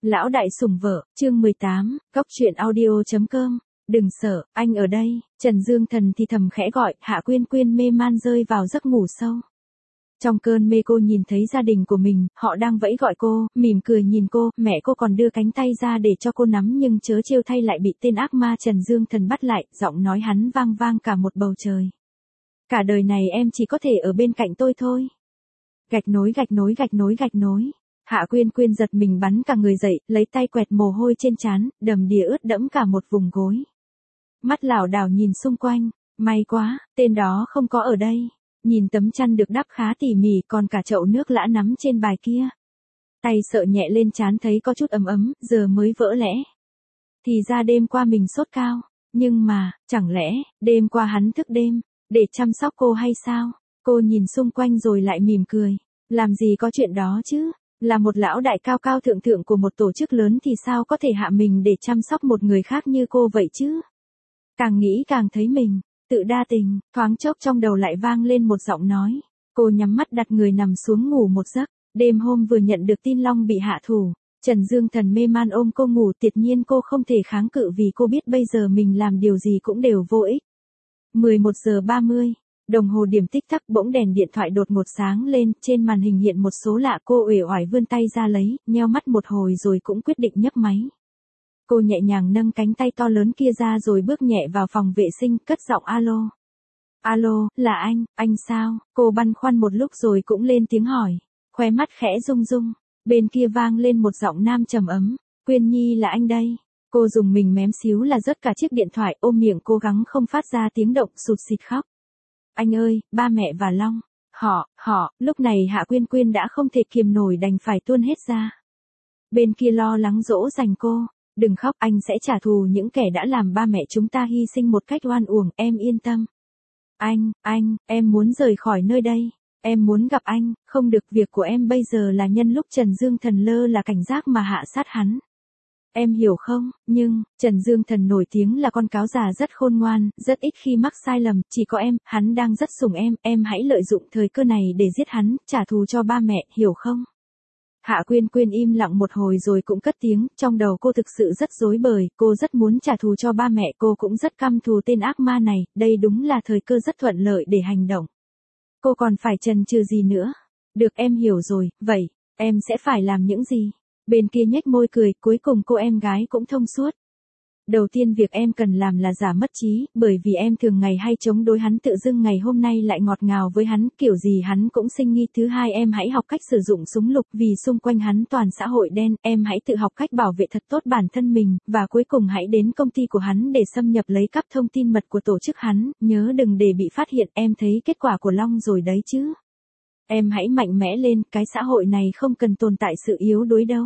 Lão đại sủng vợ, chương 18, Cóc truyện audio.com. Đừng sợ, anh ở đây. Trần Dương Thần thì thầm khẽ gọi, Hạ Quyên Quyên mê man rơi vào giấc ngủ sâu. Trong cơn mê cô nhìn thấy gia đình của mình, họ đang vẫy gọi cô, mỉm cười nhìn cô, mẹ cô còn đưa cánh tay ra để cho cô nắm nhưng chớ trêu thay lại bị tên ác ma Trần Dương Thần bắt lại, giọng nói hắn vang vang cả một bầu trời. Cả đời này em chỉ có thể ở bên cạnh tôi thôi. Gạch nối gạch nối gạch nối gạch nối. Hạ Quyên Quyên giật mình bắn cả người dậy, lấy tay quẹt mồ hôi trên trán, đầm đìa ướt đẫm cả một vùng gối. Mắt lảo đảo nhìn xung quanh, may quá, tên đó không có ở đây. Nhìn tấm chăn được đắp khá tỉ mỉ còn cả chậu nước lã nắm trên bài kia. Tay sợ nhẹ lên trán thấy có chút ấm ấm, giờ mới vỡ lẽ. Thì ra đêm qua mình sốt cao, nhưng mà, chẳng lẽ, đêm qua hắn thức đêm, để chăm sóc cô hay sao? Cô nhìn xung quanh rồi lại mỉm cười. Làm gì có chuyện đó chứ? Là một lão đại cao cao thượng thượng của một tổ chức lớn thì sao có thể hạ mình để chăm sóc một người khác như cô vậy chứ? Càng nghĩ càng thấy mình tự đa tình, thoáng chốc trong đầu lại vang lên một giọng nói. Cô nhắm mắt đặt người nằm xuống ngủ một giấc. Đêm hôm vừa nhận được tin Long bị hạ thủ, Trần Dương Thần mê man ôm cô ngủ, tuyệt nhiên cô không thể kháng cự vì cô biết bây giờ mình làm điều gì cũng đều vô ích. 11 giờ 30, đồng hồ điểm tích tắc, bỗng đèn điện thoại đột ngột sáng lên, trên màn hình hiện một số lạ, cô uể oải vươn tay ra lấy, nheo mắt một hồi rồi cũng quyết định nhấc máy. Cô nhẹ nhàng nâng cánh tay to lớn kia ra rồi bước nhẹ vào phòng vệ sinh, cất giọng alo. Alo, là anh sao? Cô băn khoăn một lúc rồi cũng lên tiếng hỏi, khóe mắt khẽ rung rung. Bên kia vang lên một giọng nam trầm ấm, Quyên Nhi là anh đây. Cô dùng mình mém xíu là rớt cả chiếc điện thoại, ôm miệng cố gắng không phát ra tiếng động, sụt sịt khóc. Anh ơi, ba mẹ và Long, họ, lúc này Hạ Quyên Quyên đã không thể kiềm nổi đành phải tuôn hết ra. Bên kia lo lắng dỗ dành cô, đừng khóc, anh sẽ trả thù những kẻ đã làm ba mẹ chúng ta hy sinh một cách oan uổng, em yên tâm. Em muốn rời khỏi nơi đây, em muốn gặp anh, không được, việc của em bây giờ là nhân lúc Trần Dương Thần lơ là cảnh giác mà hạ sát hắn. Em hiểu không, nhưng, Trần Dương Thần nổi tiếng là con cáo già rất khôn ngoan, rất ít khi mắc sai lầm, chỉ có hắn đang rất sủng em hãy lợi dụng thời cơ này để giết hắn, trả thù cho ba mẹ, hiểu không? Hạ Quyên Quyên im lặng một hồi rồi cũng cất tiếng, trong đầu cô thực sự rất rối bời, cô rất muốn trả thù cho ba mẹ, cô cũng rất căm thù tên ác ma này, đây đúng là thời cơ rất thuận lợi để hành động. Cô còn phải chần chừ gì nữa? Được, em hiểu rồi, vậy, em sẽ phải làm những gì? Bên kia nhếch môi cười, cuối cùng cô em gái cũng thông suốt. Đầu tiên việc em cần làm là giả mất trí, bởi vì em thường ngày hay chống đối hắn, tự dưng ngày hôm nay lại ngọt ngào với hắn, kiểu gì hắn cũng sinh nghi. Thứ hai, em hãy học cách sử dụng súng lục, vì xung quanh hắn toàn xã hội đen, em hãy tự học cách bảo vệ thật tốt bản thân mình, và cuối cùng hãy đến công ty của hắn để xâm nhập lấy cắp thông tin mật của tổ chức hắn, nhớ đừng để bị phát hiện, em thấy kết quả của Long rồi đấy chứ. Em hãy mạnh mẽ lên, cái xã hội này không cần tồn tại sự yếu đuối đâu.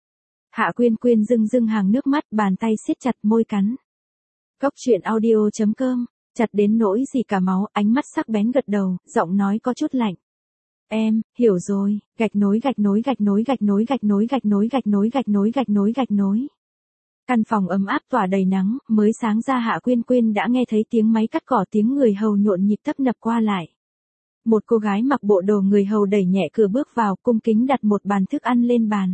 Hạ Quyên Quyên rưng hàng nước mắt, bàn tay siết chặt, môi cắn. Cóc truyện audio.com, chặt đến nỗi gì cả máu, ánh mắt sắc bén gật đầu, giọng nói có chút lạnh. Em, hiểu rồi, gạch nối gạch nối gạch nối gạch nối gạch nối gạch nối gạch nối gạch nối gạch nối gạch nối. Căn phòng ấm áp tỏa đầy nắng, mới sáng ra Hạ Quyên Quyên đã nghe thấy tiếng máy cắt cỏ, tiếng người hầu nhộn nhịp tấp nập qua lại. Một cô gái mặc bộ đồ người hầu đẩy nhẹ cửa bước vào, cung kính đặt một bàn thức ăn lên bàn.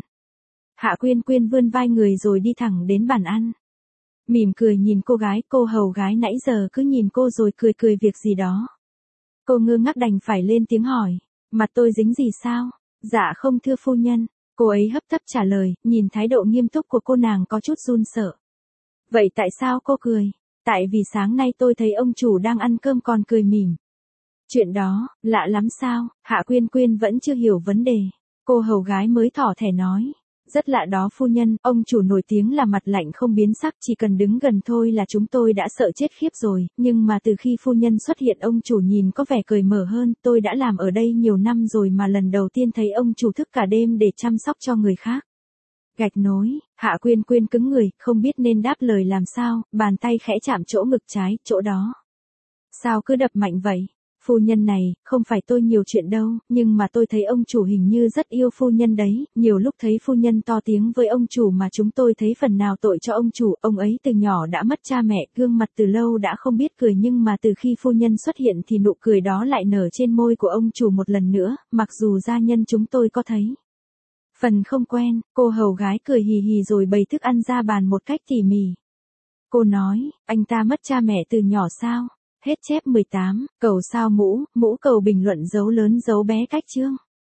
Hạ Quyên Quyên vươn vai người rồi đi thẳng đến bàn ăn. Mỉm cười nhìn cô gái, cô hầu gái nãy giờ cứ nhìn cô rồi cười việc gì đó. Cô ngơ ngác đành phải lên tiếng hỏi, mặt tôi dính gì sao? Dạ không thưa phu nhân, cô ấy hấp tấp trả lời, nhìn thái độ nghiêm túc của cô nàng có chút run sợ. Vậy tại sao cô cười? Tại vì sáng nay tôi thấy ông chủ đang ăn cơm còn cười mỉm. Chuyện đó, lạ lắm sao? Hạ Quyên Quyên vẫn chưa hiểu vấn đề. Cô hầu gái mới thỏ thẻ nói. Rất lạ đó phu nhân, ông chủ nổi tiếng là mặt lạnh không biến sắc, chỉ cần đứng gần thôi là chúng tôi đã sợ chết khiếp rồi, nhưng mà từ khi phu nhân xuất hiện ông chủ nhìn có vẻ cởi mở hơn, tôi đã làm ở đây nhiều năm rồi mà lần đầu tiên thấy ông chủ thức cả đêm để chăm sóc cho người khác. Gạch nối, Hạ Quyên Quyên cứng người, không biết nên đáp lời làm sao, bàn tay khẽ chạm chỗ ngực trái, chỗ đó. Sao cứ đập mạnh vậy? Phu nhân này, không phải tôi nhiều chuyện đâu, nhưng mà tôi thấy ông chủ hình như rất yêu phu nhân đấy, nhiều lúc thấy phu nhân to tiếng với ông chủ mà chúng tôi thấy phần nào tội cho ông chủ, ông ấy từ nhỏ đã mất cha mẹ, gương mặt từ lâu đã không biết cười, nhưng mà từ khi phu nhân xuất hiện thì nụ cười đó lại nở trên môi của ông chủ một lần nữa, mặc dù gia nhân chúng tôi có thấy. Phần không quen, cô hầu gái cười hì hì rồi bày thức ăn ra bàn một cách tỉ mỉ. Cô nói, anh ta mất cha mẹ từ nhỏ sao? Hết chép 18, cầu sao mũ, mũ cầu bình luận dấu lớn dấu bé cách chương.